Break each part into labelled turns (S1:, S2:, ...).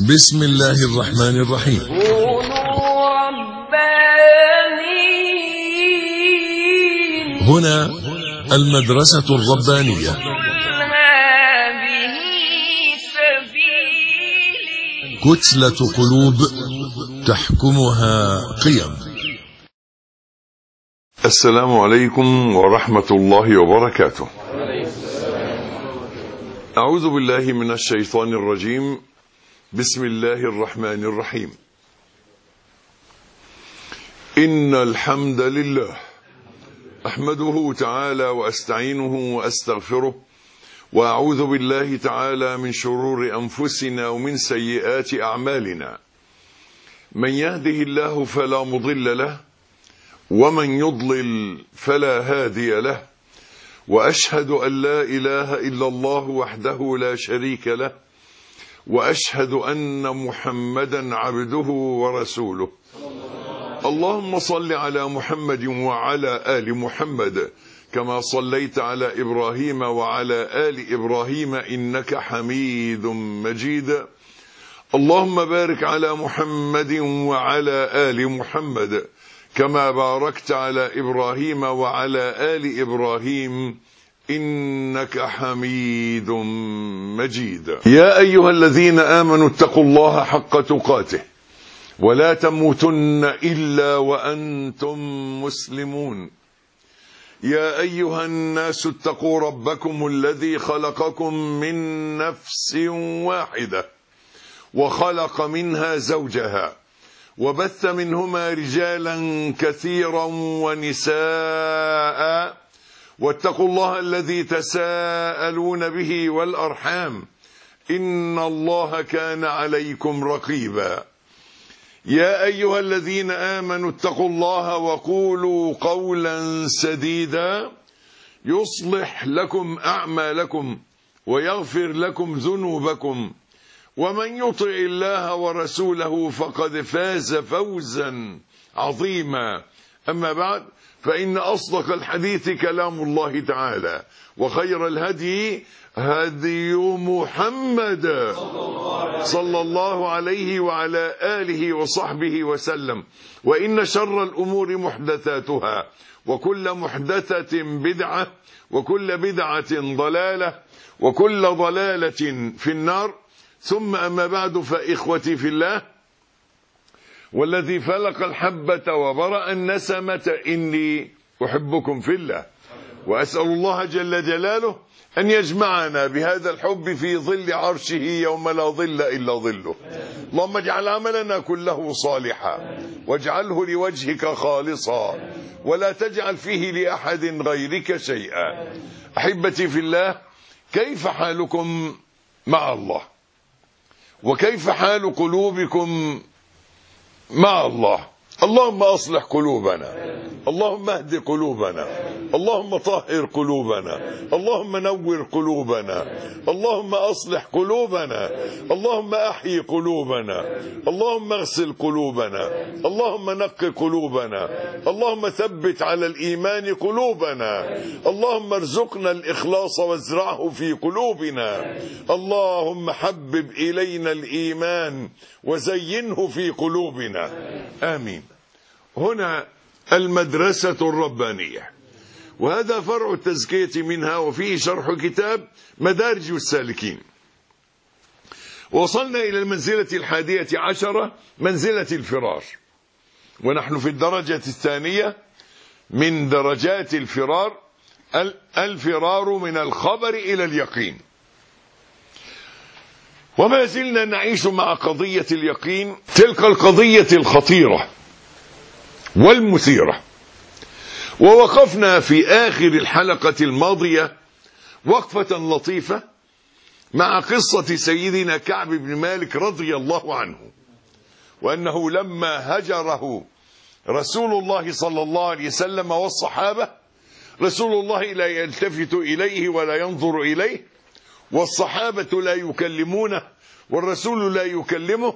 S1: بسم الله الرحمن الرحيم.
S2: كونوا ربانيين.
S1: هنا المدرسة الربانية.
S2: هذه سبيلي.
S1: كتلة قلوب تحكمها قيم.
S3: السلام عليكم ورحمة الله وبركاته. أعوذ بالله من الشيطان الرجيم. بسم الله الرحمن الرحيم. إن الحمد لله أحمده تعالى وأستعينه وأستغفره، وأعوذ بالله تعالى من شرور أنفسنا ومن سيئات أعمالنا. من يهده الله فلا مضل له، ومن يضلل فلا هادي له، وأشهد أن لا إله إلا الله وحده لا شريك له، وأشهد أن محمدا عبده ورسوله. اللهم صل على محمد وعلى آل محمد كما صليت على إبراهيم وعلى آل إبراهيم إنك حميد مجيد. اللهم بارك على محمد وعلى آل محمد كما باركت على إبراهيم وعلى آل إبراهيم إنك حميد مجيد. يا أيها الذين آمنوا اتقوا الله حق تقاته ولا تموتن إلا وأنتم مسلمون. يا أيها الناس اتقوا ربكم الذي خلقكم من نفس واحدة وخلق منها زوجها وبث منهما رجالا كثيرا ونساء، واتقوا الله الذي تساءلون به والأرحام إن الله كان عليكم رقيبا. يا أيها الذين آمنوا اتقوا الله وقولوا قولا سديدا يصلح لكم أعمالكم ويغفر لكم ذنوبكم، ومن يطع الله ورسوله فقد فاز فوزا عظيما. أما بعد، فإن أصدق الحديث كلام الله تعالى، وخير الهدي هدي محمد صلى الله عليه وعلى آله وصحبه وسلم. وإن شر الأمور محدثاتها، وكل محدثة بدعة، وكل بدعة ضلالة، وكل ضلالة في النار. ثم أما بعد، فإخوتي في الله، والذي فلق الحبة وبرأ النسمة إني أحبكم في الله، وأسأل الله جل جلاله أن يجمعنا بهذا الحب في ظل عرشه يوم لا ظل إلا ظله. اللهم اجعل عملنا كله صالحا، واجعله لوجهك خالصا، ولا تجعل فيه لأحد غيرك شيئا. أحبتي في الله، كيف حالكم مع الله؟ وكيف حال قلوبكم مع الله؟ اللهم أصلح قلوبنا، اللهم اهد قلوبنا، اللهم طهر قلوبنا، اللهم نور قلوبنا، اللهم أصلح قلوبنا، اللهم أحيي قلوبنا، اللهم اغسل قلوبنا، اللهم نق قلوبنا، اللهم ثبت على الإيمان قلوبنا، اللهم ارزقنا الإخلاص وازرعه في قلوبنا، اللهم حبب إلينا الإيمان وزينه في قلوبنا، آمين. هنا المدرسة الربانية، وهذا فرع التزكية منها، وفيه شرح كتاب مدارج السالكين. وصلنا إلى المنزلة 11، منزلة الفرار، ونحن في الدرجة الثانية من درجات الفرار، الفرار من الخبر إلى اليقين. وما زلنا نعيش مع قضية اليقين، تلك القضية الخطيرة والمثيرة. ووقفنا في آخر الحلقة الماضية وقفة لطيفة مع قصة سيدنا كعب بن مالك رضي الله عنه، وأنه لما هجره رسول الله صلى الله عليه وسلم والصحابة، رسول الله لا يلتفت إليه ولا ينظر إليه، والصحابة لا يكلمونه، والرسول لا يكلمه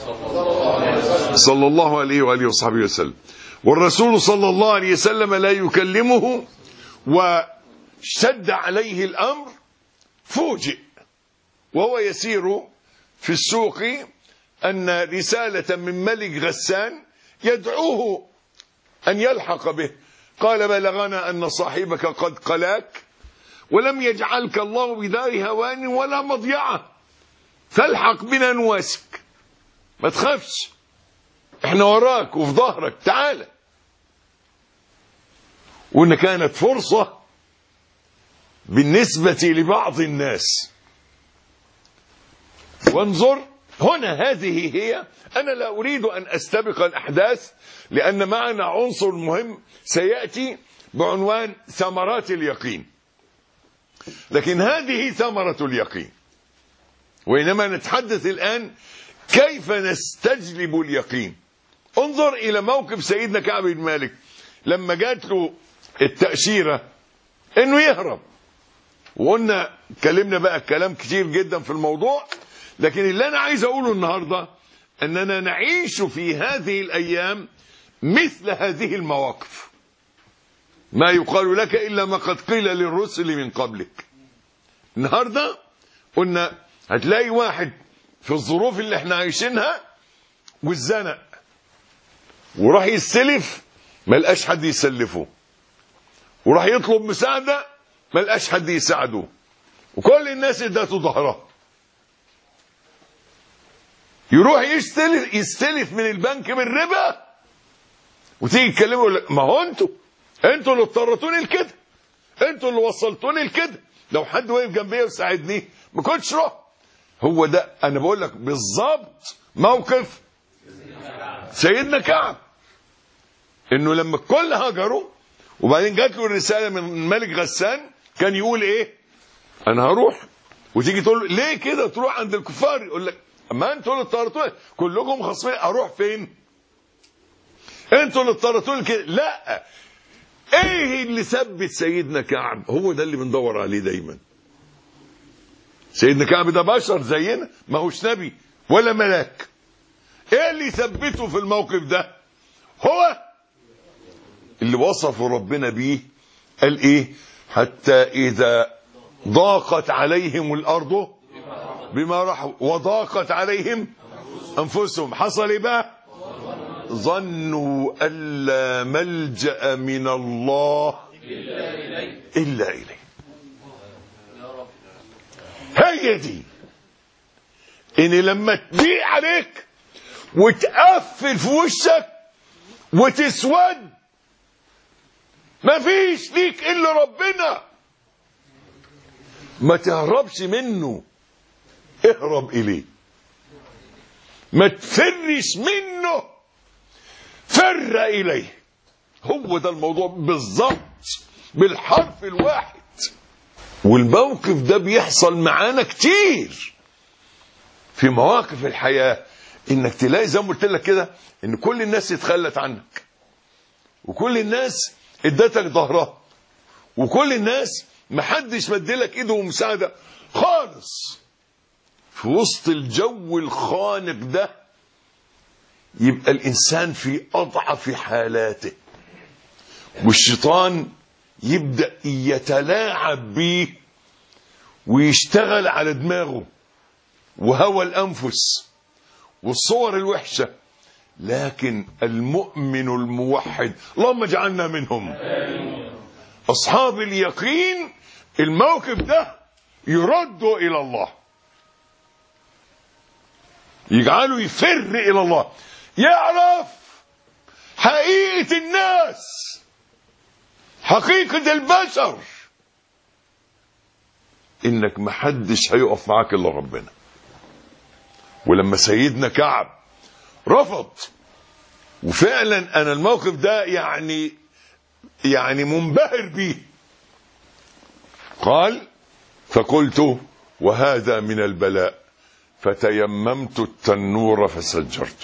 S3: صلى الله عليه وآله وصحبه وسلم، والرسول صلى الله عليه وسلم لا يكلمه، وشد عليه الأمر. فوجئ وهو يسير في السوق أن رسالة من ملك غسان يدعوه أن يلحق به. قال بلغنا أن صاحبك قد قلاك ولم يجعلك الله بدار هوان ولا مضيعة، فالحق بنا نواسك، ما تخافش، احنا وراك وفي ظهرك، تعالى. وإن كانت فرصة بالنسبة لبعض الناس. وانظر هنا، هذه هي. أنا لا أريد أن أستبق الأحداث لأن معنا عنصر مهم سيأتي بعنوان ثمرات اليقين، لكن هذه ثمرة اليقين. وإنما نتحدث الآن كيف نستجلب اليقين. انظر إلى موقف سيدنا كعب بن مالك لما جات له التأشيرة إنه يهرب. وقلنا كلمنا بقى كلام كتير جدا في الموضوع، لكن اللي أنا عايز أقوله النهاردة أننا نعيش في هذه الأيام مثل هذه المواقف. ما يقال لك إلا ما قد قيل للرسل من قبلك. النهاردة قلنا هتلاقي واحد في الظروف اللي احنا عايشينها والزنق، وراح يستلف ما لقاش حد يسلفه، وراح يطلب مساعدة ما لقاش حد يساعده، وكل الناس ادته ظهرها. يروح يستلف من البنك بالربا، وتيجي تكلمه يقول لك ما هو انتوا اللي اضطرتوني لكده، انتوا اللي وصلتوني لكده، لو حد واقف جنبي وساعدني ما كنتش رحت. هو ده انا بقول لك بالظبط موقف سيدنا كعب، انه لما الكل هاجروا وبعدين جات له الرساله من ملك غسان كان يقول ايه؟ انا هروح. وتيجي تقول له ليه كده تروح عند الكفار؟ يقول لك اما انتوا اللي اضطرتوني، كلكم خصمين، اروح فين؟ انتوا اللي اضطرتوني كده. لا، ايه اللي ثبت سيدنا كعب؟ هو ده اللي بندور عليه دايما. سيدنا كعب ده بشر زينا، ما هوش نبي ولا ملاك. ايه اللي يثبته في الموقف ده؟ هو اللي وصفه ربنا بيه. قال ايه؟ حتى اذا ضاقت عليهم الارض بما رحوا وضاقت عليهم انفسهم، حصل ايه بقى؟ ظنوا أن لا ملجأ من الله إلا إليه. هي دي، إن لما تضيق عليك وتقفل في وشك وتسود مفيش ليك إلا ربنا، ما تهربش منه، اهرب إليه. ما تفرش منه، فر إليه. هو ده الموضوع بالظبط بالحرف الواحد. والموقف ده بيحصل معانا كتير في مواقف الحياة، انك تلاقي زي ما قلت لك كده ان كل الناس اتخلت عنك، وكل الناس ادتك ظهرها، وكل الناس محدش مدلك ايده ومساعدة خالص. في وسط الجو الخانق ده يبقى الإنسان في أضعف حالاته، والشيطان يبدأ يتلاعب بيه ويشتغل على دماغه وهوى الأنفس والصور الوحشة. لكن المؤمن الموحد، اللهم اجعلنا منهم، أصحاب اليقين، الموقف ده يردوا إلى الله، يجعله يفر إلى الله، يعرف حقيقة الناس، حقيقة البشر، إنك محدش هيقف معاك إلا ربنا. ولما سيدنا كعب رفض، وفعلا أنا الموقف ده يعني منبهر بيه، قال فقلت وهذا من البلاء فتيممت التنور فسجرته.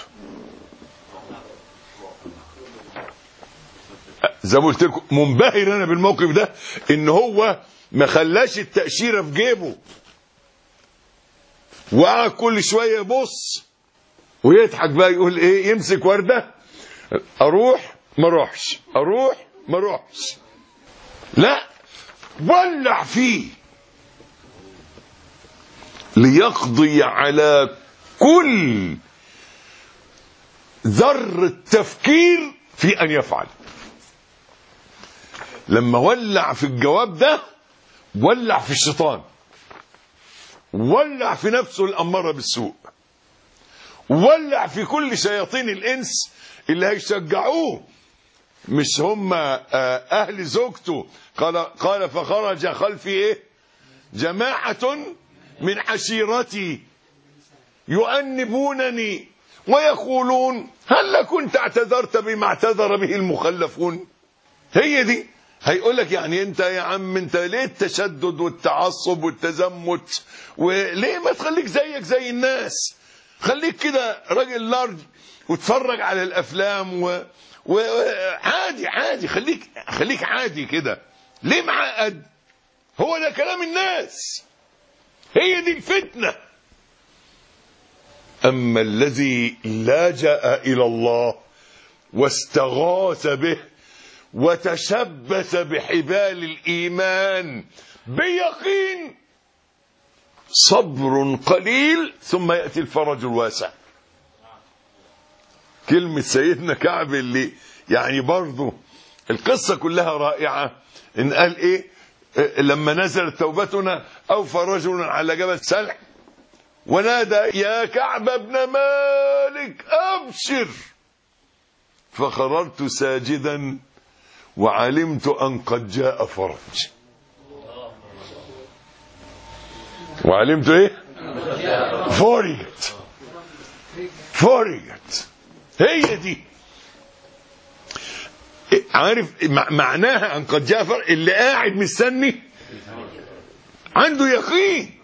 S3: زي ما قلت لكم منبهر انا بالموقف ده، ان هو ما خلاش التأشيرة في جيبه، وقعد كل شويه يبص ويضحك بقى، يقول ايه؟ يمسك ورده، اروح ما اروحش، اروح ما اروحش، لا، ولع فيه ليقضي على كل ذرة تفكير في أن يفعل. لما ولع في الجواب ده ولع في الشيطان، ولع في نفسه الأمارة بالسوء، ولع في كل شياطين الإنس اللي هيشجعوه، مش هم أهل زوجته. قال فخرج خلفي إيه؟ جماعة من عشيرتي يؤنبونني ويقولون هل كنت اعتذرت بما اعتذر به المخلفون. هي دي. هيقول لك يعني انت يا عم انت ليه التشدد والتعصب والتزمت؟ وليه ما تخليك زيك زي الناس؟ خليك كده راجل لارج وتفرج على الافلام وعادي عادي، خليك عادي كده. ليه معقد؟ هو ده كلام الناس، هي دي الفتنة. أما الذي لجأ إلى الله واستغاث به وتشبث بحبال الإيمان بيقين، صبر قليل ثم يأتي الفرج الواسع. كلمة سيدنا كعب اللي يعني برضو القصة كلها رائعة، إن قال إيه لما نزلت توبتنا أوفى رجل على جبل سلع ونادى يا كعب بن مالك أبشر، فخررت ساجدا وعلمت أن قد جاء فرج. وعلمت إيه؟ فرجت. هي دي. عارف معناها أن قد جاء فرج؟ اللي قاعد مستني عنده يقين.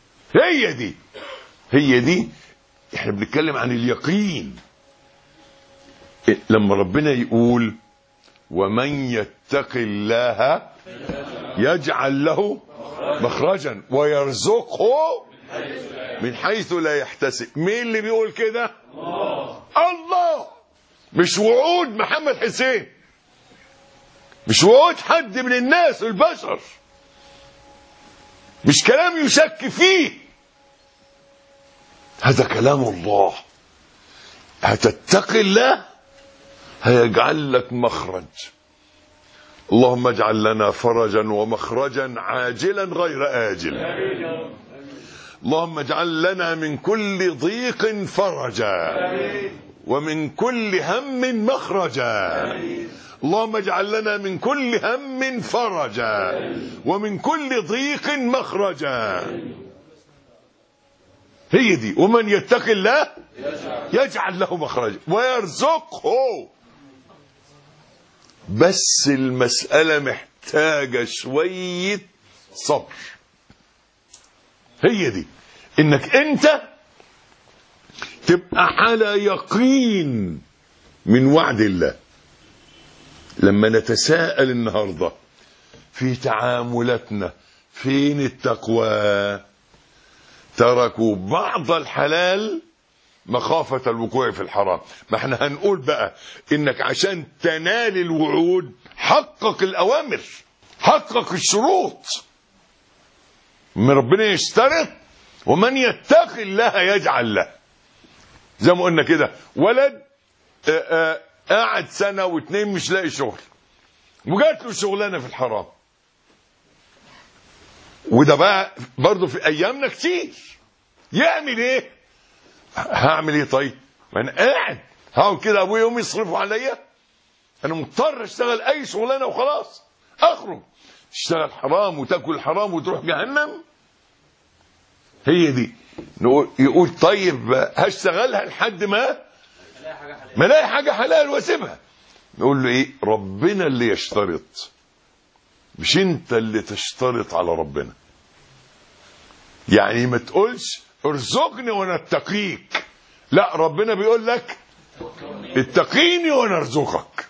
S3: هي دي احنا بنتكلم عن اليقين. لما ربنا يقول ومن يتق الله يجعل له مخرجا ويرزقه من حيث لا يحتسب. مين اللي بيقول كده؟ الله. مش وعود محمد حسين، مش وعود حد من الناس البشر، مش كلام يشك فيه، هذا كلام الله. هتتقي الله هيجعل لك مخرج. اللهم اجعل لنا فرجا ومخرجا عاجلا غير آجل. اللهم اجعل لنا من كل ضيق فرجا ومن كل هم مخرجا. اللهم اجعل لنا من كل هم فرجا ومن كل ضيق مخرجا. هي دي. ومن يتق الله يجعل له مخرجا ويرزقه. بس المسألة محتاجة شوية صبر. هي دي، انك انت تبقى على يقين من وعد الله. لما نتساءل النهاردة في تعاملاتنا فين التقوى؟ تركوا بعض الحلال مخافة الوقوع في الحرام. ما احنا هنقول بقى انك عشان تنال الوعود حقق الأوامر، حقق الشروط. من ربنا يشترط ومن يتق الله يجعل له. زي ما قلنا كده، ولد قاعد سنة واتنين مش لاقي شغل وجات له شغلانة في الحرام، وده بقى برضه في ايامنا كتير. يعمل ايه؟ هعمل ايه طيب؟ ما انا قاعد هقعد كده ابويا وامي يصرفوا عليا، انا مضطر اشتغل اي شغلانه وخلاص. اخرج تشتغل حرام وتاكل حرام وتروح جهنم. هي دي. يقول طيب هشتغلها لحد ما الاقي حاجه حلال واسيبها. نقول له ايه؟ ربنا اللي يشترط، مش انت اللي تشترط على ربنا. يعني ما تقولش ارزقني وانا اتقيك، لا، ربنا بيقول لك اتقيني وانا ارزقك.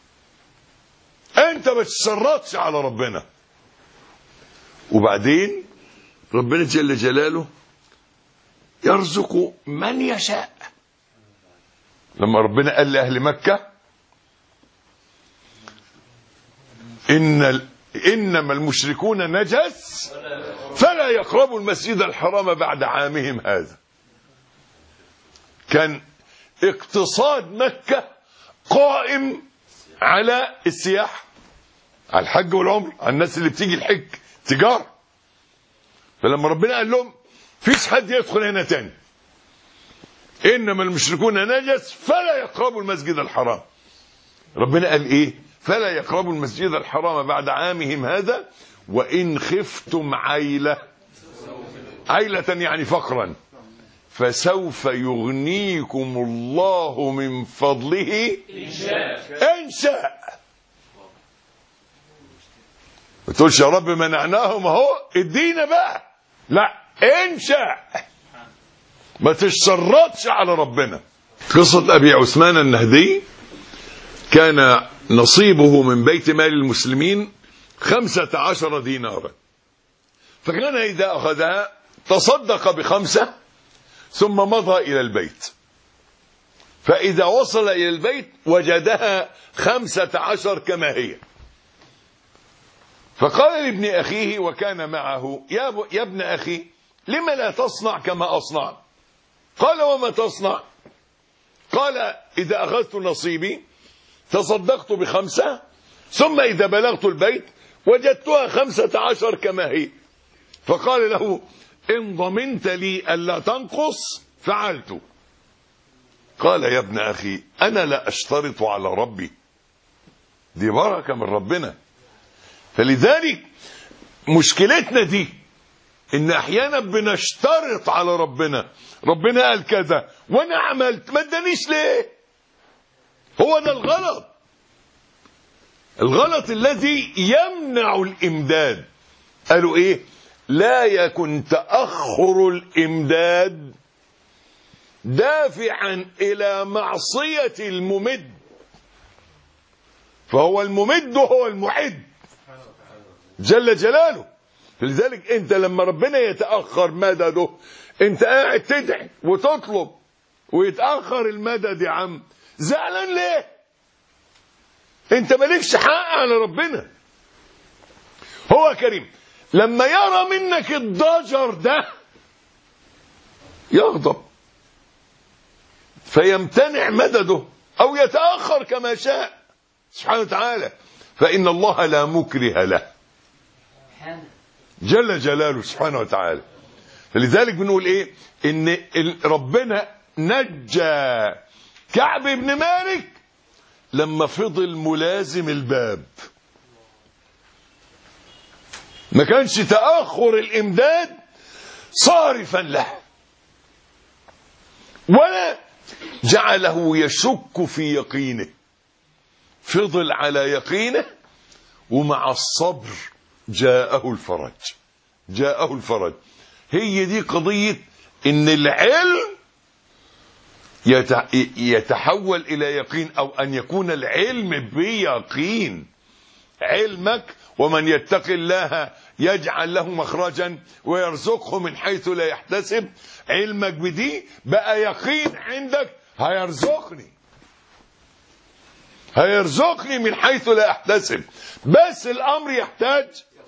S3: انت ما تشترطش على ربنا. وبعدين ربنا جل جلاله يرزق من يشاء. لما ربنا قال لأهل مكة إنما المشركون نجس فلا يقربوا المسجد الحرام بعد عامهم هذا، كان اقتصاد مكة قائم على السياحة، على الحج والعمر، على الناس اللي بتيجي الحج تجارة. فلما ربنا قال لهم فيش حد يدخل هنا تاني، إنما المشركون نجس فلا يقربوا المسجد الحرام. ربنا قال إيه؟ فلا يقربوا المسجد الحرام بعد عامهم هذا وإن خفتم عيلة يعني فقرا فسوف يغنيكم الله من فضله إن شاء. ما تقولش يا رب منعناهم اهو ادينا بقى، لا، إن شاء. ما تشرطش على ربنا. قصة أبي عثمان النهدي كان نصيبه من بيت مال المسلمين 15 دينارا، فكان إذا أخذها تصدق ب5 ثم مضى إلى البيت، فإذا وصل إلى البيت وجدها 15 كما هي، فقال لابن أخيه وكان معه يا ابن أخي لما لا تصنع كما أصنع؟ قال وما تصنع؟ قال إذا أخذت نصيبي تصدقت ب5 ثم إذا بلغت البيت وجدتها 15 كما هي. فقال له إن ضمنت لي ألا تنقص فعلت. قال يا ابن أخي أنا لا أشترط على ربي، دي بركة من ربنا. فلذلك مشكلتنا دي إن أحيانا بنشترط على ربنا، ربنا قال كذا وأنا عملت، ما ادانيش ليه؟ هو ده الغلط، الغلط الذي يمنع الإمداد. قالوا إيه؟ لا يكن تأخر الإمداد دافعا إلى معصية الممد، فهو الممد هو المعد جل جلاله. لذلك انت لما ربنا يتأخر مدده انت قاعد تدعي وتطلب ويتأخر المدد يا عم، زعلان ليه؟ انت مالكش حق على ربنا، هو كريم. لما يرى منك الضجر ده يغضب فيمتنع مدده او يتأخر كما شاء سبحانه وتعالى، فإن الله لا مكره له جل جلاله سبحانه وتعالى. فلذلك بنقول ايه؟ ان ربنا نجى كعب بن مالك لما فضل ملازم الباب، ما كانش تأخر الإمداد صارفا له ولا جعله يشك في يقينه، فضل على يقينه ومع الصبر جاءه الفرج، جاءه الفرج. هي دي قضية ان العلم يتحول الى يقين، او ان يكون العلم بيقين. علمك ومن يتق الله يجعل له مخرجا ويرزقه من حيث لا يحتسب، علمك بدي بقى يقين عندك، هيرزقني من حيث لا احتسب، بس الامر يحتاج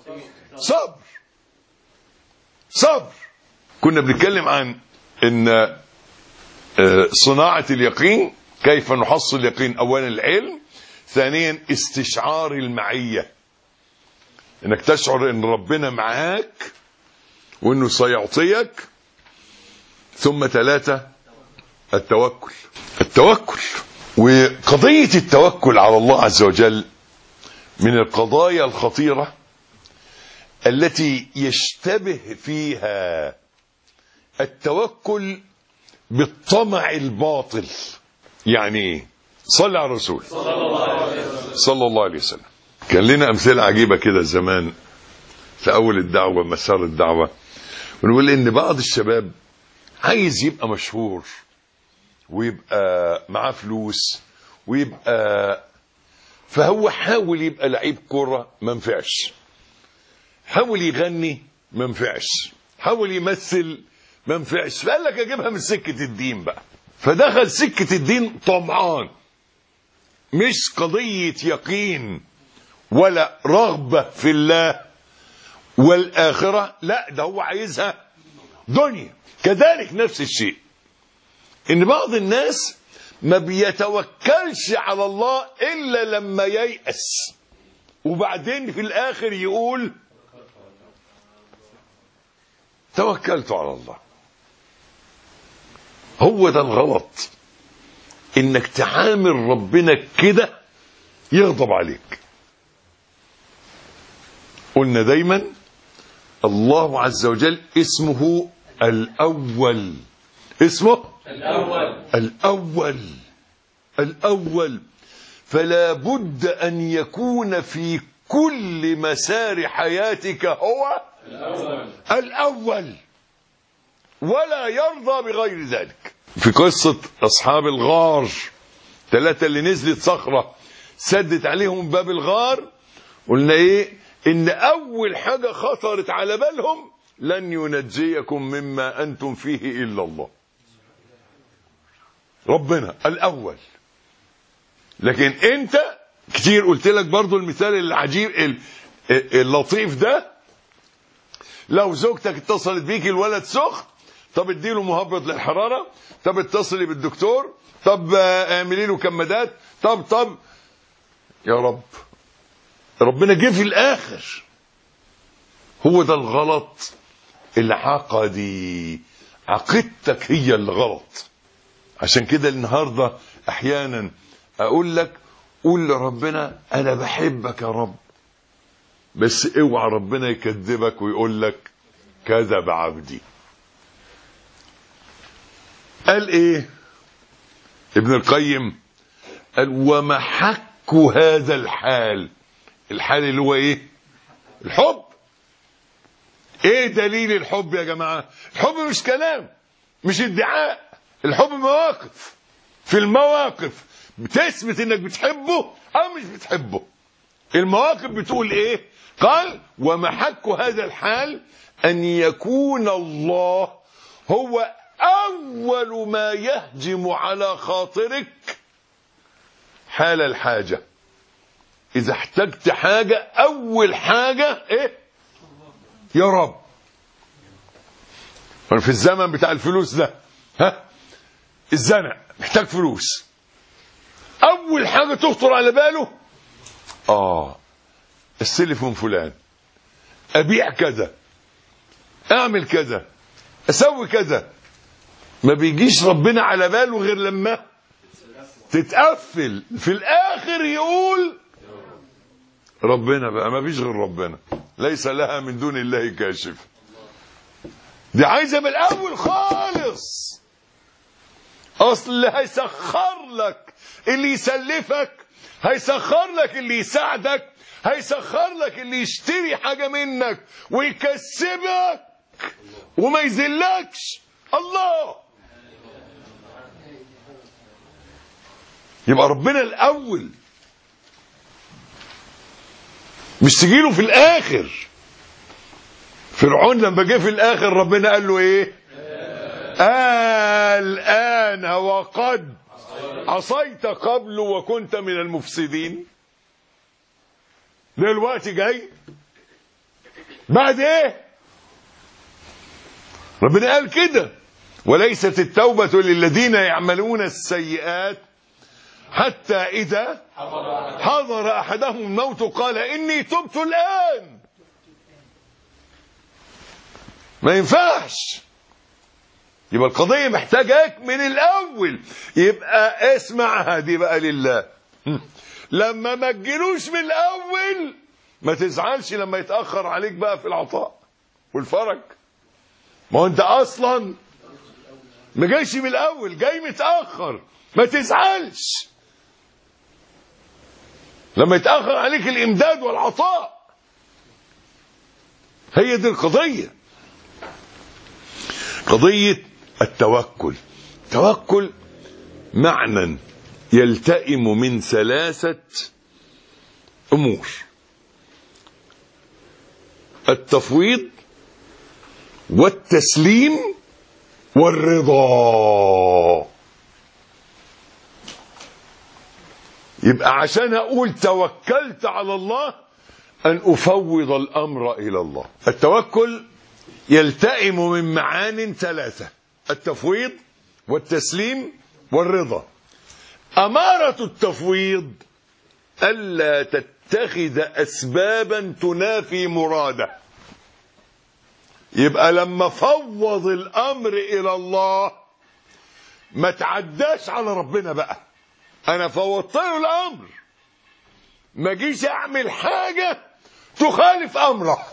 S3: صبر. كنا بنتكلم عن ان صناعة اليقين، كيف نحصل اليقين. اولا العلم، ثانيا استشعار المعية، انك تشعر ان ربنا معاك وانه سيعطيك، ثم 3 التوكل. وقضية التوكل على الله عز وجل من القضايا الخطيرة التي يشتبه فيها التوكل بالطمع الباطل. يعني صلى على الرسول صلى الله عليه وسلم. كان لنا أمثلة عجيبة كده زمان في أول الدعوة، مسار الدعوة، ونقول إن بعض الشباب عايز يبقى مشهور ويبقى معاه فلوس ويبقى، فهو حاول يبقى لعيب كرة ما نفعش، حاول يغني ما نفعش، حاول يمثل ما نفعش، فقال لك اجيبها من سكة الدين بقى، فدخل سكة الدين طمعان، مش قضية يقين ولا رغبة في الله والآخرة، لا ده هو عايزها دنيا. كذلك نفس الشيء ان بعض الناس ما بيتوكلش على الله إلا لما ييأس، وبعدين في الآخر يقول توكلت على الله. هو ده الغلط، إنك تعامل ربنا كده يغضب عليك. قلنا دايما الله عز وجل اسمه الأول، اسمه الأول، فلا بد أن يكون في كل مسار حياتك هو الأول، ولا يرضى بغير ذلك. في قصة أصحاب الغار 3 اللي نزلت صخرة سدت عليهم باب الغار، قلنا إيه؟ إن أول حاجة خطرت على بالهم لن ينجيكم مما أنتم فيه إلا الله، ربنا الأول. لكن أنت كتير قلت لك برضو المثال العجيب اللطيف ده، لو زوجتك اتصلت بيك الولد سخن، طب اديله مهبط للحرارة، طب اتصلي بالدكتور، طب اعملي له كمادات، طب يا رب، ربنا جه في الآخر. هو ده الغلط العقدي، عقيدتك هي اللي غلط. عشان كده النهاردة احيانا اقول لك قول لربنا انا بحبك يا رب، بس اوعى ربنا يكذبك ويقول لك كذب عبدي. قال ايه ابن القيم؟ قال ومحك هذا الحال اللي هو ايه؟ الحب. ايه دليل الحب يا جماعة؟ الحب مش كلام، مش ادعاء، الحب مواقف. في المواقف بتثبت انك بتحبه او مش بتحبه. المواقف بتقول ايه؟ قال ومحك هذا الحال ان يكون الله هو اول ما يهجم على خاطرك حال الحاجة. اذا احتجت حاجة اول حاجة ايه؟ يا رب. في الزمن بتاع الفلوس ده، الزنق محتاج فلوس، اول حاجة تخطر على باله استلف من فلان، ابيع كذا، اعمل كذا، اسوي كذا. ما بيجيش ربنا على باله غير لما تتقفل في الاخر يقول ربنا بقى، ما فيش غير ربنا، ليس لها من دون الله كاشف. دي عايزه من الاول خالص. اصل هيسخر لك اللي يسلفك، هيسخر لك اللي يساعدك، هيسخر لك اللي يشتري حاجه منك ويكسبك وما يذلكش، الله. يبقى ربنا الاول، مش تجيله في الاخر. فرعون لما جه في الاخر ربنا قال له ايه؟ الآن وقد عصيت قبل وكنت من المفسدين. دلوقتي جاي بعد ايه؟ ربنا قال كده وليست التوبة للذين يعملون السيئات حتى إذا حضر أحدهم الموت قال إني تبت الآن. ما ينفعش. يبقى القضية محتاجاك من الأول. يبقى اسمعها دي بقى لله. لما ما تجيلوش من الأول ما تزعلش لما يتأخر عليك بقى في العطاء والفرج. ما هو أنت أصلا ما جايش من الأول، جاي متأخر، ما تزعلش لما يتأخر عليك الإمداد والعطاء. هي دي القضية، قضية التوكل. توكل معنى يلتئم من 3 أمور: التفويض والتسليم والرضا. يبقى عشان أقول توكلت على الله أن أفوض الأمر إلى الله. التوكل يلتئم من معان 3: التفويض والتسليم والرضا. أمارة التفويض ألا تتخذ أسبابا تنافي مراده. يبقى لما فوض الأمر إلى الله ما تعداش على ربنا بقى. أنا فوضت له الأمر، ما جيش أعمل حاجة تخالف أمره.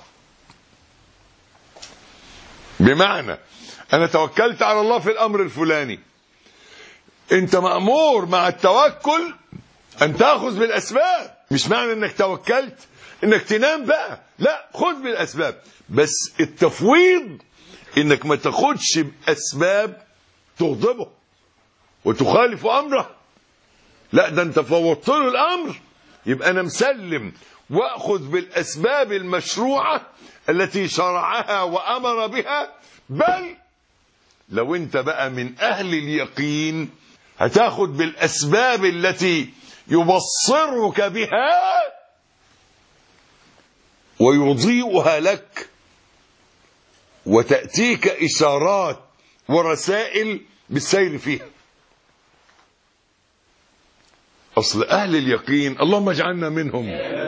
S3: بمعنى أنا توكلت على الله في الأمر الفلاني، أنت مأمور مع التوكل أن تأخذ بالأسباب. مش معنى أنك توكلت أنك تنام بقى، لا، خذ بالأسباب. بس التفويض أنك ما تاخدش بأسباب تغضبه وتخالف أمره. لا، ده أنت فوضت له الأمر، يبقى أنا مسلم وأخذ بالأسباب المشروعة التي شرعها وأمر بها. بل لو أنت بقى من أهل اليقين هتاخد بالأسباب التي يبصرك بها ويضيئها لك، وتأتيك إشارات ورسائل بالسير فيها. أصل أهل اليقين اللهم اجعلنا منهم.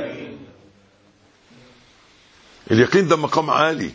S3: اليقين ده مقام عالي،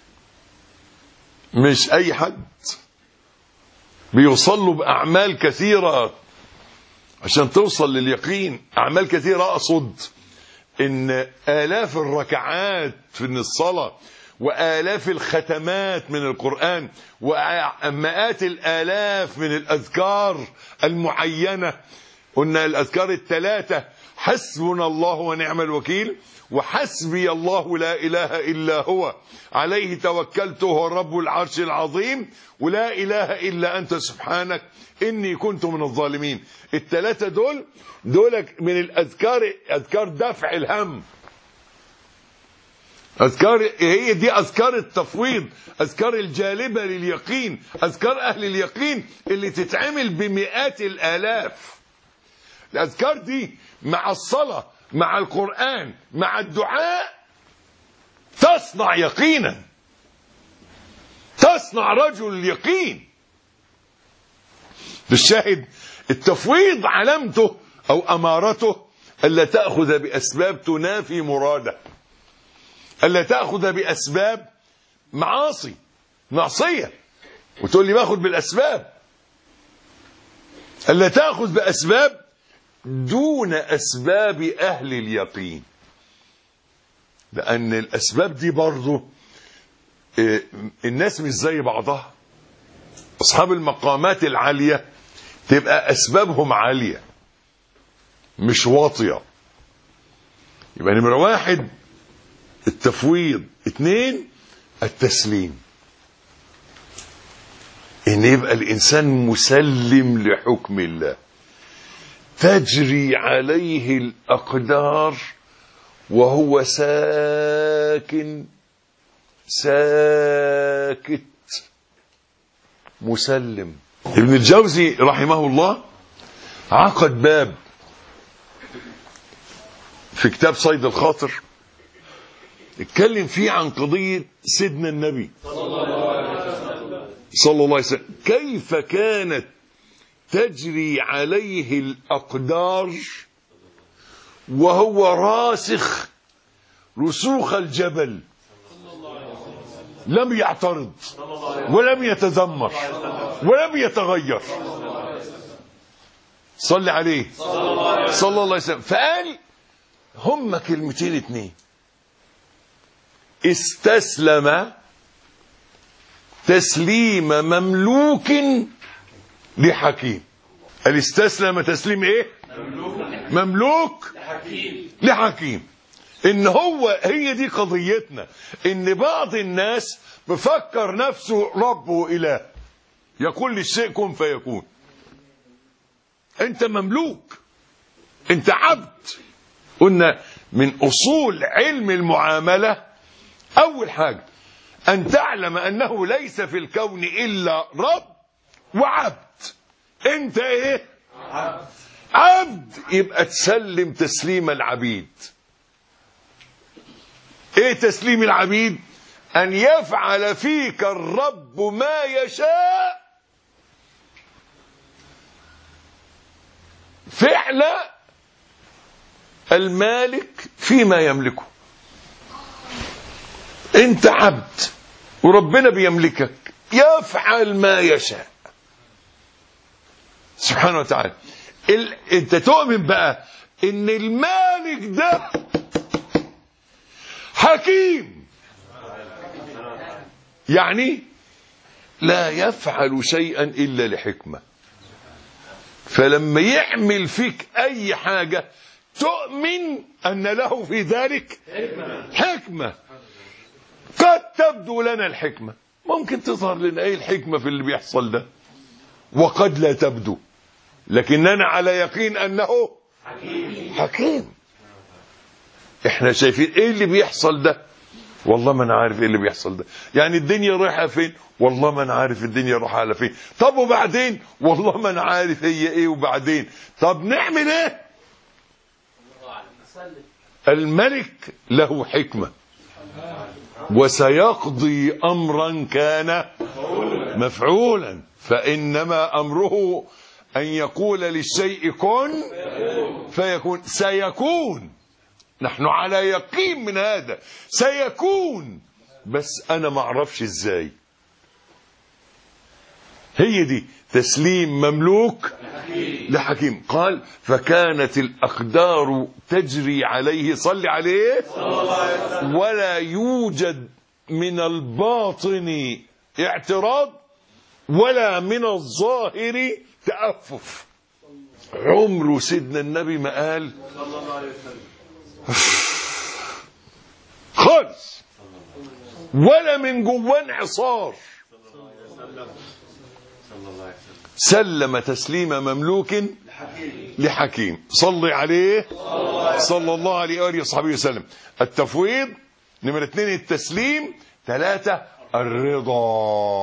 S3: مش أي حد بيوصل له بأعمال كثيرة. عشان توصل لليقين أعمال كثيرة، أقصد إن آلاف الركعات في الصلاة، وآلاف الختمات من القرآن، ومئات الآلاف من الأذكار المعينة. قلنا الأذكار الثلاثة: حسبنا الله ونعم الوكيل، وحسبي الله لا إله إلا هو، عليه توكلت وهو رب العرش العظيم، ولا إله إلا أنت سبحانك إني كنت من الظالمين. الثلاثة دول من الأذكار، أذكار دفع الهم، أذكار، هي دي أذكار التفويض، أذكار الجالبة لليقين، أذكار أهل اليقين اللي تتعمل بمئات الآلاف. الأذكار دي مع الصلاة، مع القرآن، مع الدعاء تصنع يقينا، تصنع رجل اليقين. بالشاهد التفويض علامته أو أمارته ألا تأخذ بأسباب تنافي مراده، ألا تأخذ بأسباب معصية وتقول لي باخذ بالأسباب. ألا تأخذ بأسباب دون أسباب أهل اليقين، لأن الأسباب دي برضو الناس مش زي بعضها. أصحاب المقامات العالية تبقى أسبابهم عالية مش واطية. يبقى نمرة 1 التفويض، 2 التسليم، إن يبقى الإنسان مسلم لحكم الله، تجري عليه الأقدار وهو ساكت مسلم. ابن الجوزي رحمه الله عقد باب في كتاب صيد الخاطر، اتكلم فيه عن قضية سيدنا النبي صلى الله عليه وسلم، كيف كانت تجري عليه الأقدار وهو راسخ رسوخ الجبل، لم يعترض ولم يتذمر ولم يتغير. صلى عليه صلى الله عليه وسلم. فقال هم كلمتين 2: استسلم تسليم مملوك لحكيم. قال استسلم تسليم ايه؟ مملوك لحكيم. ان هي دي قضيتنا، ان بعض الناس بفكر نفسه رب وإله، يقول للشيء كن فيكون. انت مملوك، انت عبد. قلنا من اصول علم المعاملة اول حاجة ان تعلم انه ليس في الكون الا رب وعبد. انت ايه؟ عبد. يبقى تسلم تسليم العبيد. ايه تسليم العبيد؟ ان يفعل فيك الرب ما يشاء فعل المالك فيما يملكه. انت عبد وربنا بيملكك، يفعل ما يشاء سبحانه وتعالى. انت تؤمن بقى ان المالك ده حكيم، يعني لا يفعل شيئا الا لحكمة. فلما يعمل فيك اي حاجة تؤمن ان له في ذلك حكمة. قد تبدو لنا الحكمة، ممكن تظهر لنا ايه الحكمة في اللي بيحصل ده، وقد لا تبدو، لكننا على يقين انه حكيم. احنا شايفين ايه اللي بيحصل ده، والله ما انا عارف ايه اللي بيحصل ده. يعني الدنيا رايحه فين، والله ما انا عارف الدنيا رايحه على فين. طب وبعدين، والله ما انا عارف هي ايه وبعدين. طب نعمل ايه؟ الملك له حكمة وسيقضي امرا كان مفعولا، فانما امره ان يقول للشيء كن فيكون. سيكون، نحن على يقين من هذا، سيكون، بس انا ما اعرفش ازاي. هي دي تسليم مملوك لحكيم. قال فكانت الاقدار تجري عليه، صل عليه، ولا يوجد من الباطن اعتراض ولا من الظاهر تأفف. عمره سيدنا النبي ما قال خالص، ولا من جواه انعصار. سلم تسليم مملوك لحكيم. صلي عليه صلى الله عليه وآله وصحبه وسلم. التفويض نمرة 2 التسليم. 3 الرضا.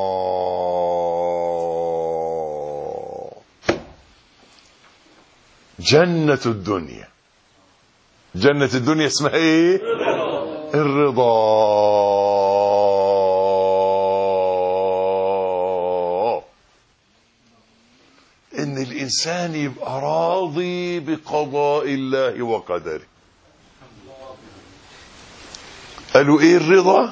S3: جنة الدنيا. جنة الدنيا اسمها ايه؟ الرضا. ان الانسان يبقى راضي بقضاء الله وقدره. قالوا ايه الرضا؟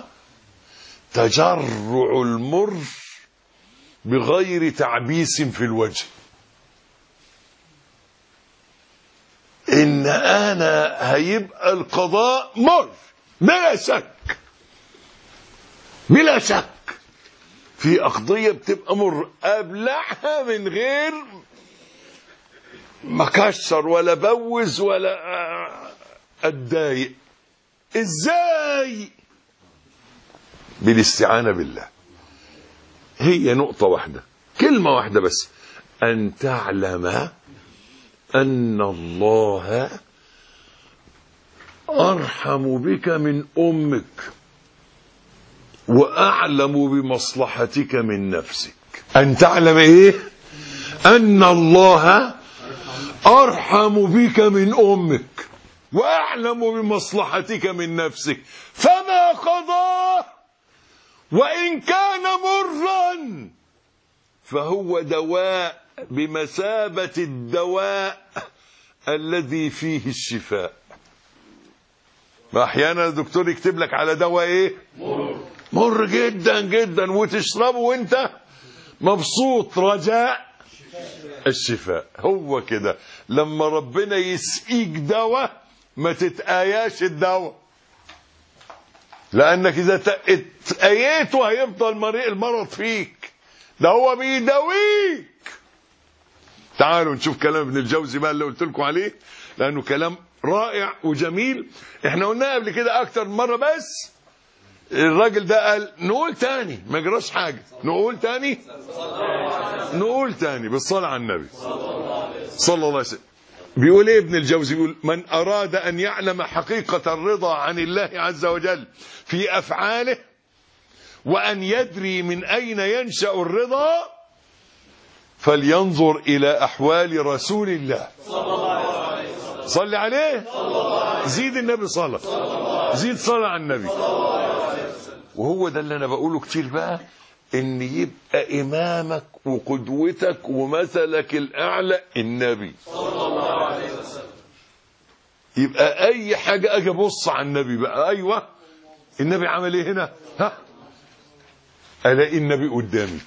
S3: تجرع المر بغير تعبيس في الوجه. ان انا هيبقى القضاء مر بلا شك، بلا شك. في أقضية بتبقى مر، أبلعها من غير ما كسر ولا بوز ولا أتضايق. إزاي؟ بالاستعانة بالله. هي نقطة واحدة، كلمة واحدة بس، أن تعلم أن الله أرحم بك من أمك وأعلم بمصلحتك من نفسك. أن تعلم إيه؟ أن الله أرحم بك من أمك وأعلم بمصلحتك من نفسك، فما قضاه وإن كان مرا فهو دواء بمثابة الدواء الذي فيه الشفاء. ما أحيانا الدكتور يكتب لك على دواء إيه؟ مر جدا جدا، وتشربه وانت مبسوط رجاء الشفاء. هو كده لما ربنا يسقيك دواء ما تتآياش الدواء، لأنك إذا اتآيته هيفضل المرض فيك. ده هو بيداويك. تعالوا نشوف كلام ابن الجوزي بقى اللي قلت لكم عليه، لأنه كلام رائع وجميل. احنا قلناه قبل كده أكتر من مرة، بس الراجل ده قال نقول تاني ما يجراش حاجة، نقول تاني بالصلاة على النبي صلى الله عليه وسلم. بيقول ايه ابن الجوزي؟ بيقول من أراد أن يعلم حقيقة الرضا عن الله عز وجل في أفعاله وأن يدري من أين ينشأ الرضا فلينظر إلى أحوال رسول الله صلى عليه، زيد النبي صلى، زيد صلى على النبي. وهو ده اللي أنا بقوله كتير بقى، إن يبقى إمامك وقدوتك ومثلك الأعلى النبي يبقى اي حاجة اجي ابص على النبي بقى، ايوه النبي عمل ايه هنا؟ ها، الاقي النبي قدامي.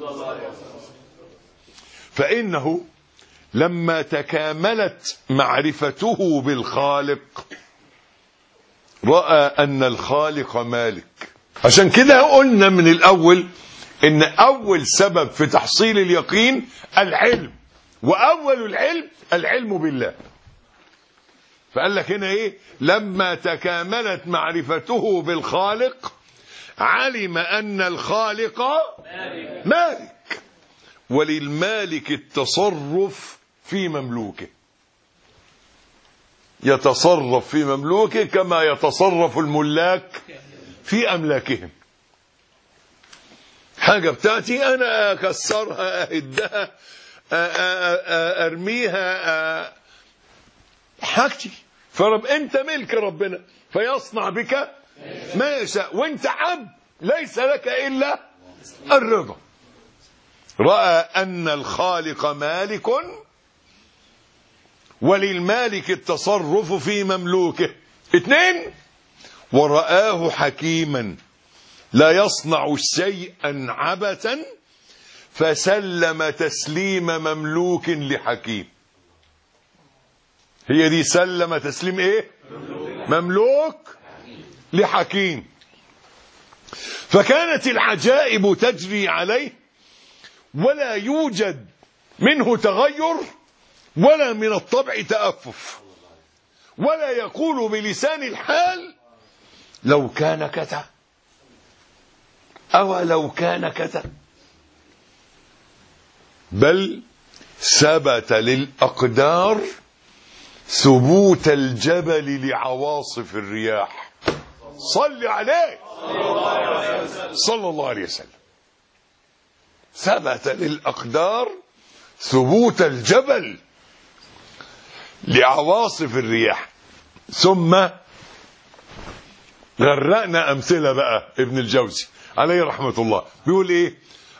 S3: فانه لما تكاملت معرفته بالخالق رأى ان الخالق مالك. عشان كده قلنا من الاول ان اول سبب في تحصيل اليقين العلم، واول العلم العلم بالله. فقال لك هنا ايه؟ لما تكاملت معرفته بالخالق علم ان الخالق مالك، وللمالك التصرف في مملوكه، يتصرف في مملوكه كما يتصرف الملاك في املاكهم. حاجة بتاعتي انا اكسرها، اهدها، ارميها، حاجتي. فرب انت ملك ربنا فيصنع بك ما يشاء، وانت عبد ليس لك الا الرضا. رأى ان الخالق مالك وللمالك التصرف في مملوكه. 2، ورآه حكيما لا يصنع شيئا عبثا فسلم تسليم مملوك لحكيم. هي دي سلم تسليم ايه؟ مملوك لحكيم. فكانت العجائب تجري عليه ولا يوجد منه تغير ولا من الطبع تأفف، ولا يقول بلسان الحال لو كان كذا أو لو كان كذا، بل ثبت للأقدار ثبوت الجبل لعواصف الرياح. صل عليه صلى الله عليه وسلم. ثبت للأقدار ثبوت الجبل لعواصف الرياح. ثم غرقنا أمثلة بقى ابن الجوزي عليه رحمة الله، بيقول ايه؟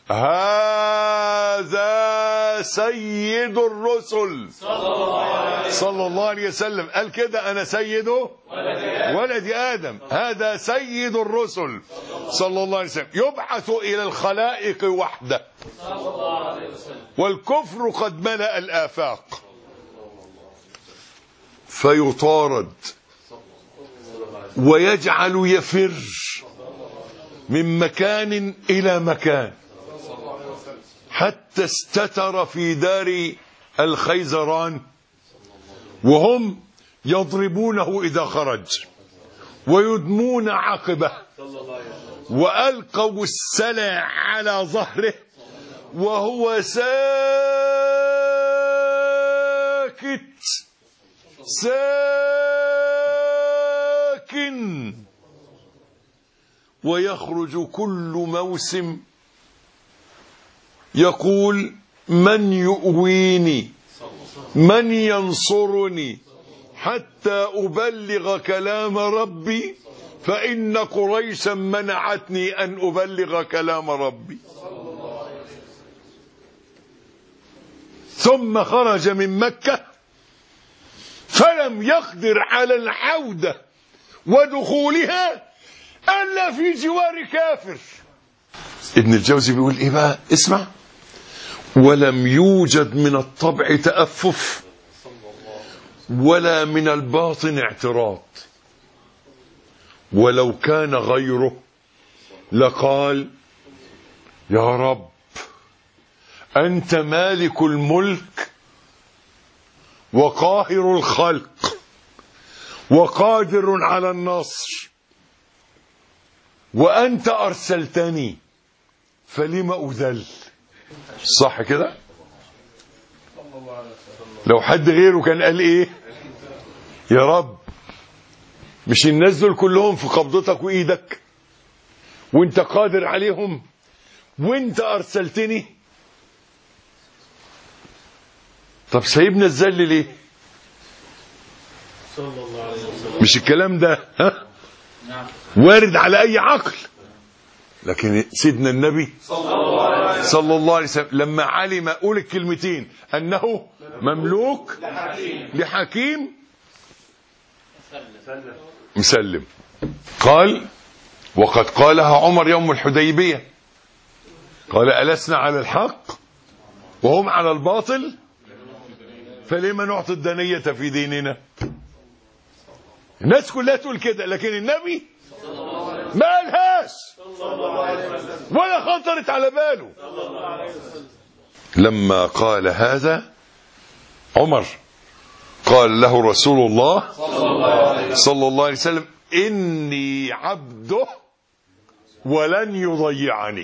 S3: هذا سيد الرسل صلى الله عليه وسلم. قال كده انا سيد ولد آدم. هذا سيد الرسل صلى الله عليه وسلم، يبعث الى الخلائق وحده والكفر قد ملأ الآفاق، فيطارد ويجعل يفر من مكان إلى مكان حتى استتر في دار الخيزران وهم يضربونه إذا خرج ويدمون عقبه وألقوا السلع على ظهره وهو ساكت ساكن، ويخرج كل موسم يقول من يؤويني من ينصرني حتى أبلغ كلام ربي فإن قريشا منعتني أن أبلغ كلام ربي. ثم خرج من مكة فلم يقدر على العودة ودخولها ألا في جوار كافر. ابن الجوزي بيقول إيه بقى؟ اسمع. ولم يوجد من الطبع تأفف ولا من الباطن اعتراض، ولو كان غيره لقال يا رب أنت مالك الملك وقاهر الخلق وقادر على النصر، وأنت أرسلتني فلم أذل. صح كده؟ لو حد غيره كان قال إيه؟ يا رب مش الناس دول كلهم في قبضتك وإيدك وأنت قادر عليهم وأنت أرسلتني، طب سايبنا الذل ليه؟ مش الكلام ده ها وارد على أي عقل، لكن سيدنا النبي صلى الله عليه وسلم لما علم أقول الكلمتين أنه مملوك لحكيم مسلم. قال وقد قالها عمر يوم الحديبية، قال ألسنا على الحق وهم على الباطل فلما نعطي الدنية في ديننا. الناس كلها تقول كده، لكن النبي ما قالهاش ولا خطرت على باله. لما قال هذا عمر قال له رسول الله صلى الله عليه وسلم إني عبده ولن يضيعني.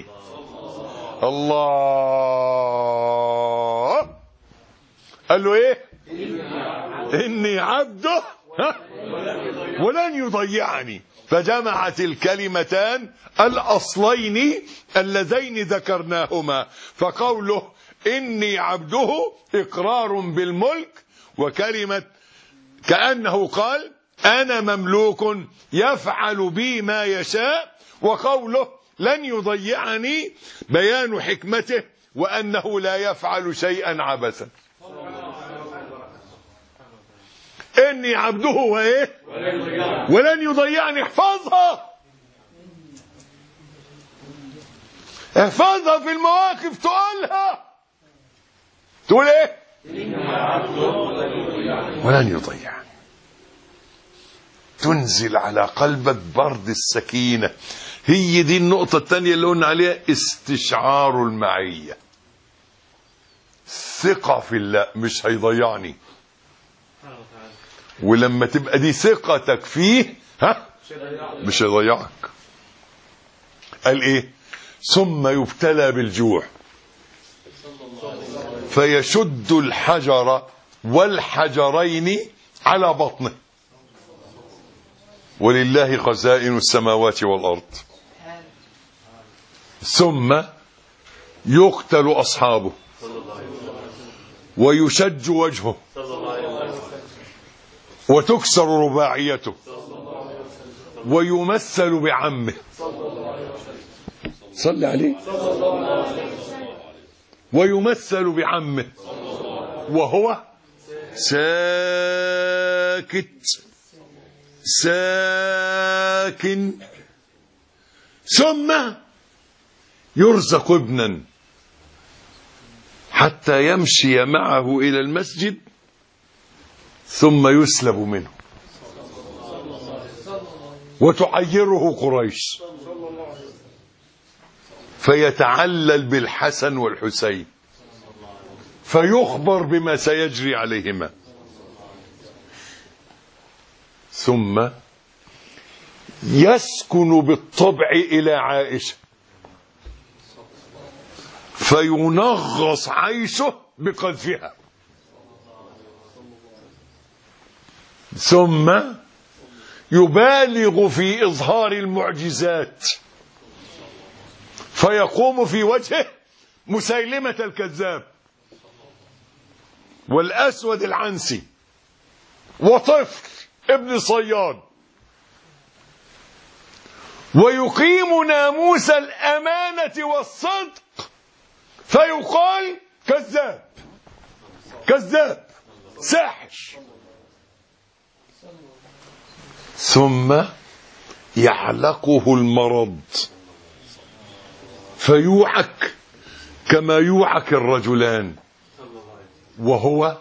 S3: الله قال له ايه؟ إني عبده ولن يضيعني. فجمعت الكلمتان الأصلين اللذين ذكرناهما، فقوله إني عبده إقرار بالملك، وكلمة كأنه قال أنا مملوك يفعل بي ما يشاء، وقوله لن يضيعني بيان حكمته وأنه لا يفعل شيئا عبثا. إني عبده وإيه ولن يضيعني. احفظها، احفظها في المواقف تقولها، تقول ايه؟ ولن يضيعني. تنزل على قلبك برد السكينة. هي دي النقطة الثانية اللي قلنا عليها، استشعار المعية. ثقة في الله مش هيضيعني، ولما تبقى دي ثقتك فيه مش هيضيعك. قال ايه؟ ثم يبتلى بالجوع فيشد الحجر والحجرين على بطنه ولله خزائن السماوات والأرض. ثم يقتل أصحابه ويشج وجهه وتكسر رباعيته ويمثل بعمه. صلى عليه. ويمثل بعمه وهو ساكن ثم يرزق ابنا حتى يمشي معه إلى المسجد ثم يسلب منه وتعيره قريش فيتعلل بالحسن والحسين فيخبر بما سيجري عليهما، ثم يسكن بالطبع إلى عائشة فينغص عيشه بقذفها، ثم يبالغ في إظهار المعجزات فيقوم في وجهه مسيلمة الكذاب والأسود العنسي وطفل ابن صياد، ويقيم ناموس الأمانة والصدق فيقال كذاب كذاب ساحر، ثم يعلقه المرض فيوعك كما يوعك الرجلان وهو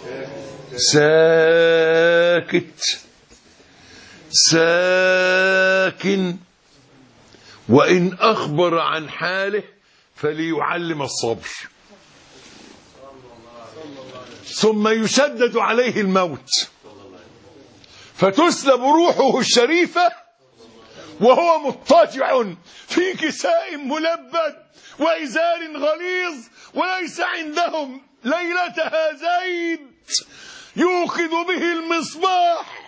S3: ساكن، وإن أخبر عن حاله فليعلم الصبر، ثم يشدد عليه الموت فتسلب روحه الشريفة وهو مضطجع في كساء ملبد وإزار غليظ وليس عندهم ليلتها زيت يوقد به المصباح.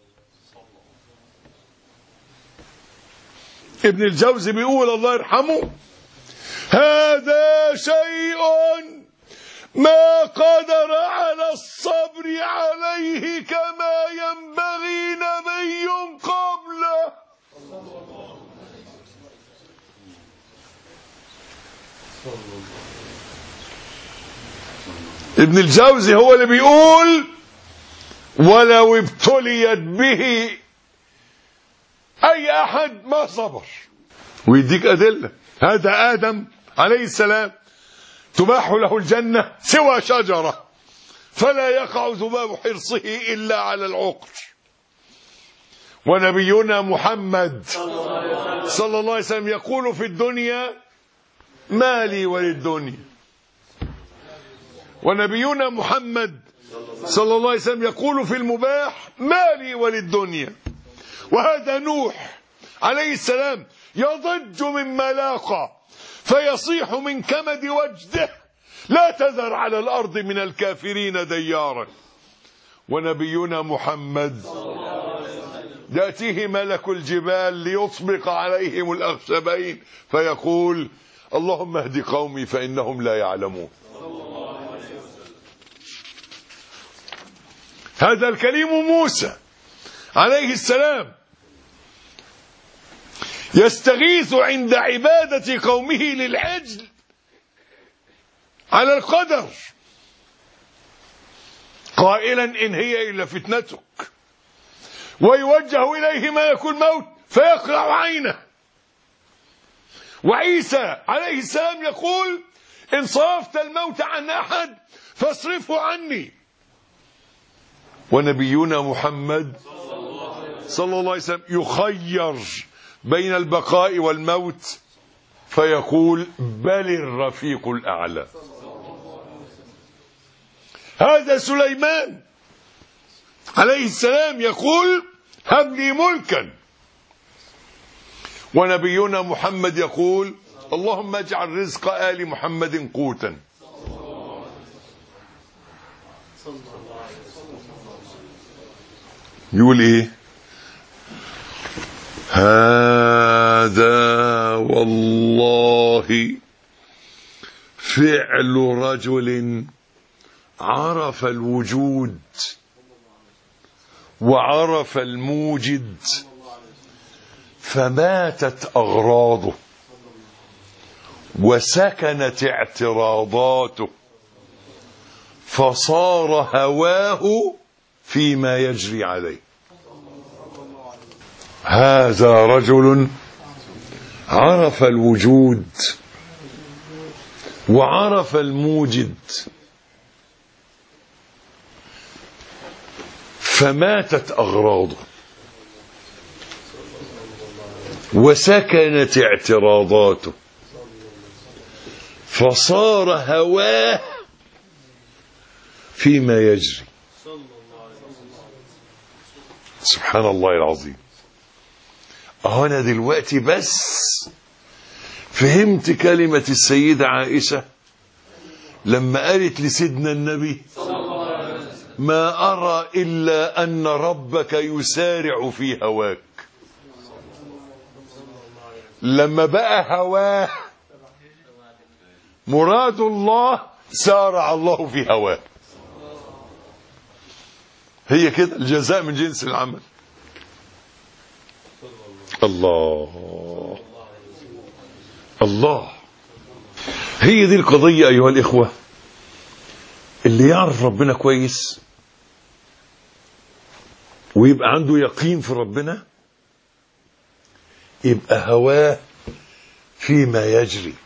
S3: ابن الجوزي بيقول الله يرحمه هذا شيء ما قدر على الصبر عليه كما ينبغي نبي قبله. ابن الجوزي هو اللي بيقول ولو ابتليت به أي أحد ما صبر. ويديك أدلة. هذا آدم عليه السلام تباح له الجنة سوى شجرة، فلا يقع ذباب حرصه إلا على العقر. ونبينا محمد صلى الله عليه وسلم يقول في الدنيا ما لي وللدنيا. ونبينا محمد صلى الله عليه وسلم يقول في المباح ما لي وللدنيا. وهذا نوح عليه السلام يضج من ملاقة فيصيح من كمد وجده لا تذر على الأرض من الكافرين ديارا. ونبينا محمد يأتيه ملك الجبال ليطبق عليهم الأخشبين فيقول اللهم اهد قومي فإنهم لا يعلمون. هذا الكليم موسى عليه السلام يستغيث عند عبادة قومه للعجل على القدر قائلا إن هي إلا فتنتك، ويوجه إليه ملك الموت فيقرع عينه. وعيسى عليه السلام يقول إن صرفت الموت عن أحد فاصرفه عني. ونبينا محمد صلى الله عليه وسلم يخير بين البقاء والموت فيقول بل الرفيق الأعلى. هذا سليمان عليه السلام يقول هب لي ملكا. ونبينا محمد يقول اللهم اجعل رزق آل محمد قوتا. يقول ايه؟ هذا والله فعل رجل عرف الوجود وعرف الموجد فماتت أغراضه وسكنت اعتراضاته فصار هواه فيما يجري عليه. هذا رجل عرف الوجود وعرف الموجد فماتت أغراضه وسكنت اعتراضاته فصار هواه فيما يجري. سبحان الله العظيم. أنا دلوقتي بس فهمت كلمة السيدة عائشة لما قالت لسيدنا النبي ما أرى إلا أن ربك يسارع في هواك. لما بقى هواه مراد الله سارع الله في هواه. هي كده الجزاء من جنس العمل. الله الله. هي دي القضية أيها الإخوة. اللي يعرف ربنا كويس ويبقى عنده يقين في ربنا يبقى هواه فيما يجري،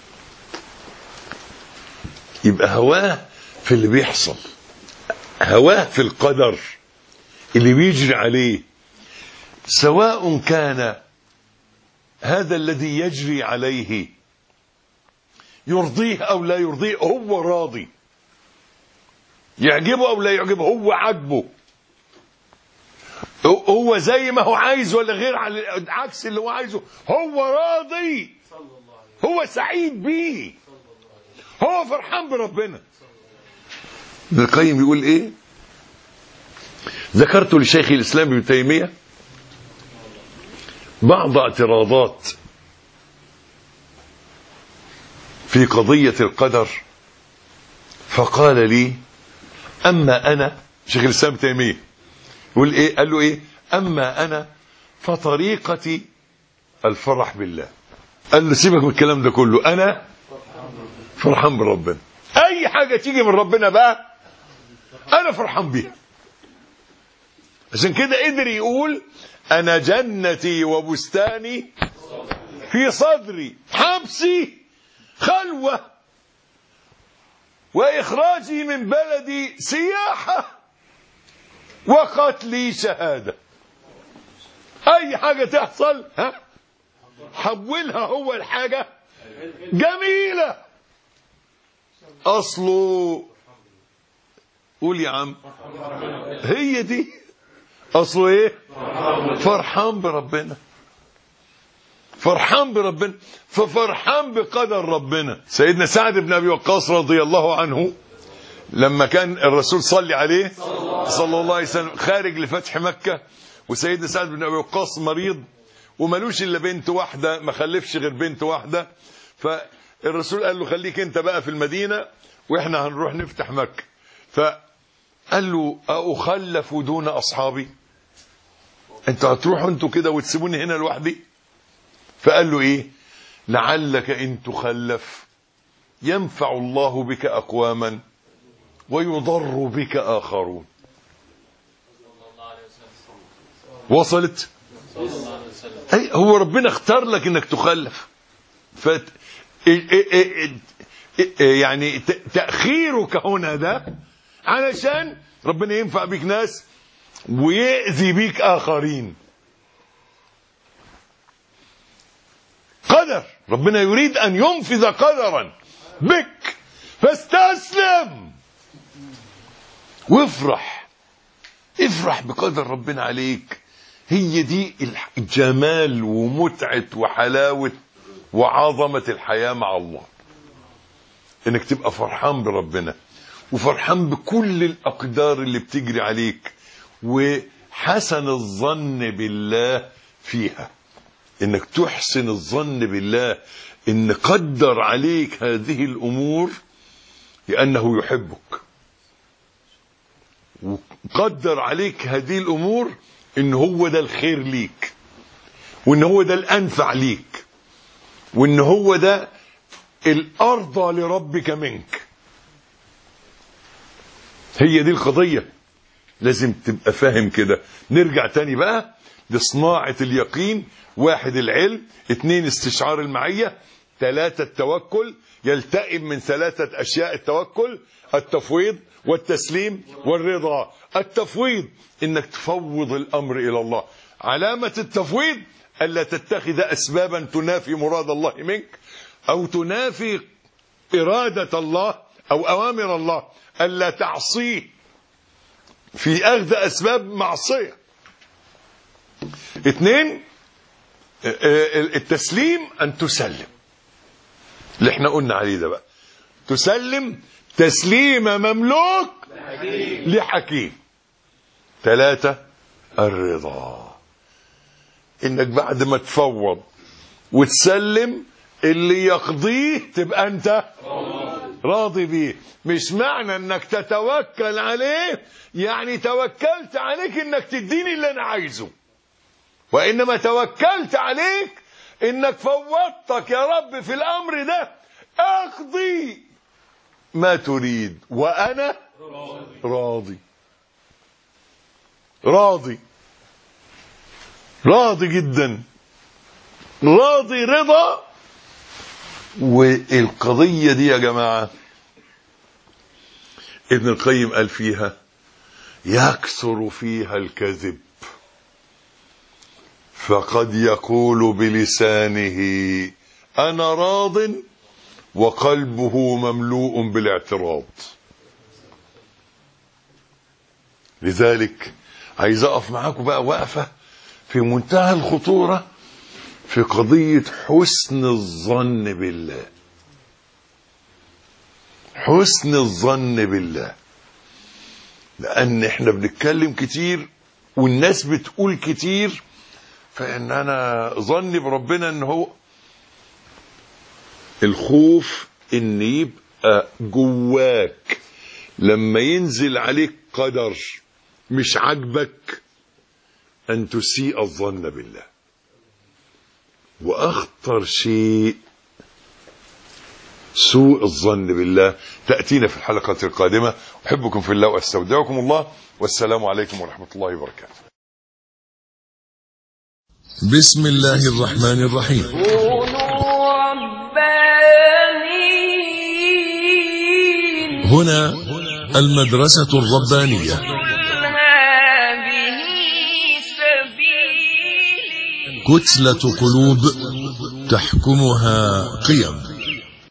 S3: يبقى هواه في اللي بيحصل، هواه في القدر اللي بيجري عليه، سواء كان هذا الذي يجري عليه يرضيه أو لا يرضيه، هو راضي، يعجبه أو لا يعجبه، هو عجبه، هو زي ما هو عايز ولا غير عكس اللي هو عايزه، هو راضي، هو سعيد بيه، هو فرحان بربنا. ابن القيم يقول ايه؟ ذكرت لشيخ الإسلام ابن تيمية بعض اعتراضات في قضية القدر فقال لي أما أنا، شيخ الإسلام ابن تيمية يقول ايه؟ قال له ايه؟ أما أنا فطريقتي الفرح بالله. قال له سيبك من الكلام ده كله، أنا فرحان بربنا، أي حاجة تيجي من ربنا بقى أنا فرحان بيها. عشان كده قدر يقول أنا جنتي وبستاني في صدري، حبسي خلوة وإخراجي من بلدي سياحة وقتلي شهادة. أي حاجة تحصل حولها هو الحاجة جميلة. أصله قول يا عم، هي دي أصله إيه؟ فرحان بربنا، فرحان بربنا، ففرحان بقدر ربنا. سيدنا سعد بن أبي وقاص رضي الله عنه لما كان الرسول صلى عليه صلى الله عليه وسلم خارج لفتح مكة، وسيدنا سعد بن أبي وقاص مريض وملوش إلا بنت واحدة، ما خلفش غير بنت واحدة، فالرسول قال له خليك أنت بقى في المدينة وإحنا هنروح نفتح مكة. فقال له أخلف دون أصحابي؟ أنتوا هتروحوا أنتوا كده وتسيبوني هنا لوحدي؟ فقال له إيه؟ لعلك إن تخلف ينفع الله بك أقواما ويضر بك آخرون. وصلت؟ أي هو ربنا اختار لك إنك تخلف، يعني تأخيرك هنا ده علشان ربنا ينفع بك ناس ويأذي بك آخرين. قدر ربنا يريد أن ينفذ قدرا بك، فاستسلم وافرح، افرح بقدر ربنا عليك. هي دي الجمال ومتعة وحلاوة وعظمة الحياة مع الله، انك تبقى فرحان بربنا وفرحان بكل الأقدار اللي بتجري عليك، وحسن الظن بالله فيها، انك تحسن الظن بالله ان قدر عليك هذه الأمور لأنه يحبك، وقدر عليك هذه الأمور ان هو ده الخير ليك، وان هو ده الأنفع ليك، وان هو ده الأرضى لربك منك. هي دي القضية، لازم تبقى فاهم كده. نرجع تاني بقى لصناعة اليقين: 1 العلم، 2 استشعار المعية، 3 التوكل. يلتئم من 3 أشياء التوكل: التفويض والتسليم والرضا. التفويض انك تفوض الأمر إلى الله. علامة التفويض ألا تتخذ أسبابا تنافي مراد الله منك أو تنافي إرادة الله أو أوامر الله، ألا تعصيه في أخذ أسباب معصية. 2 التسليم، أن تسلم اللي احنا قلنا عليه ده بقى، تسلم تسليم مملوك لحكيم. 3 الرضا، انك بعد ما تفوض وتسلم اللي يقضيه تبقى انت راضي بيه. مش معنى انك تتوكل عليه يعني توكلت عليك انك تديني اللي انا عايزه، وانما توكلت عليك انك فوضتك يا رب في الامر ده، اقضي ما تريد وانا راضي. راضي، راضي جدا، راضي رضا. والقضية دي يا جماعة ابن القيم قال فيها: يكثر فيها الكذب، فقد يقول بلسانه أنا راض وقلبه مملوء بالاعتراض. لذلك عايز أقف معاكم بقى وقفة في منتهى الخطورة في قضية حسن الظن بالله. حسن الظن بالله، لأن احنا بنتكلم كتير والناس بتقول كتير، فإن أنا ظني بربنا إن هو الخوف إن يبقى جواك لما ينزل عليك قدر مش عاجبك أن تسيء الظن بالله. وأخطر شيء سوء الظن بالله. تأتينا في الحلقة القادمة. أحبكم في الله وأستودعكم الله، والسلام عليكم ورحمة الله وبركاته.
S1: بسم الله الرحمن الرحيم.
S2: كونوا ربانيين.
S1: هنا المدرسة الربانية.
S2: هذه سبيلي.
S1: كتلة قلوب تحكمها قيم.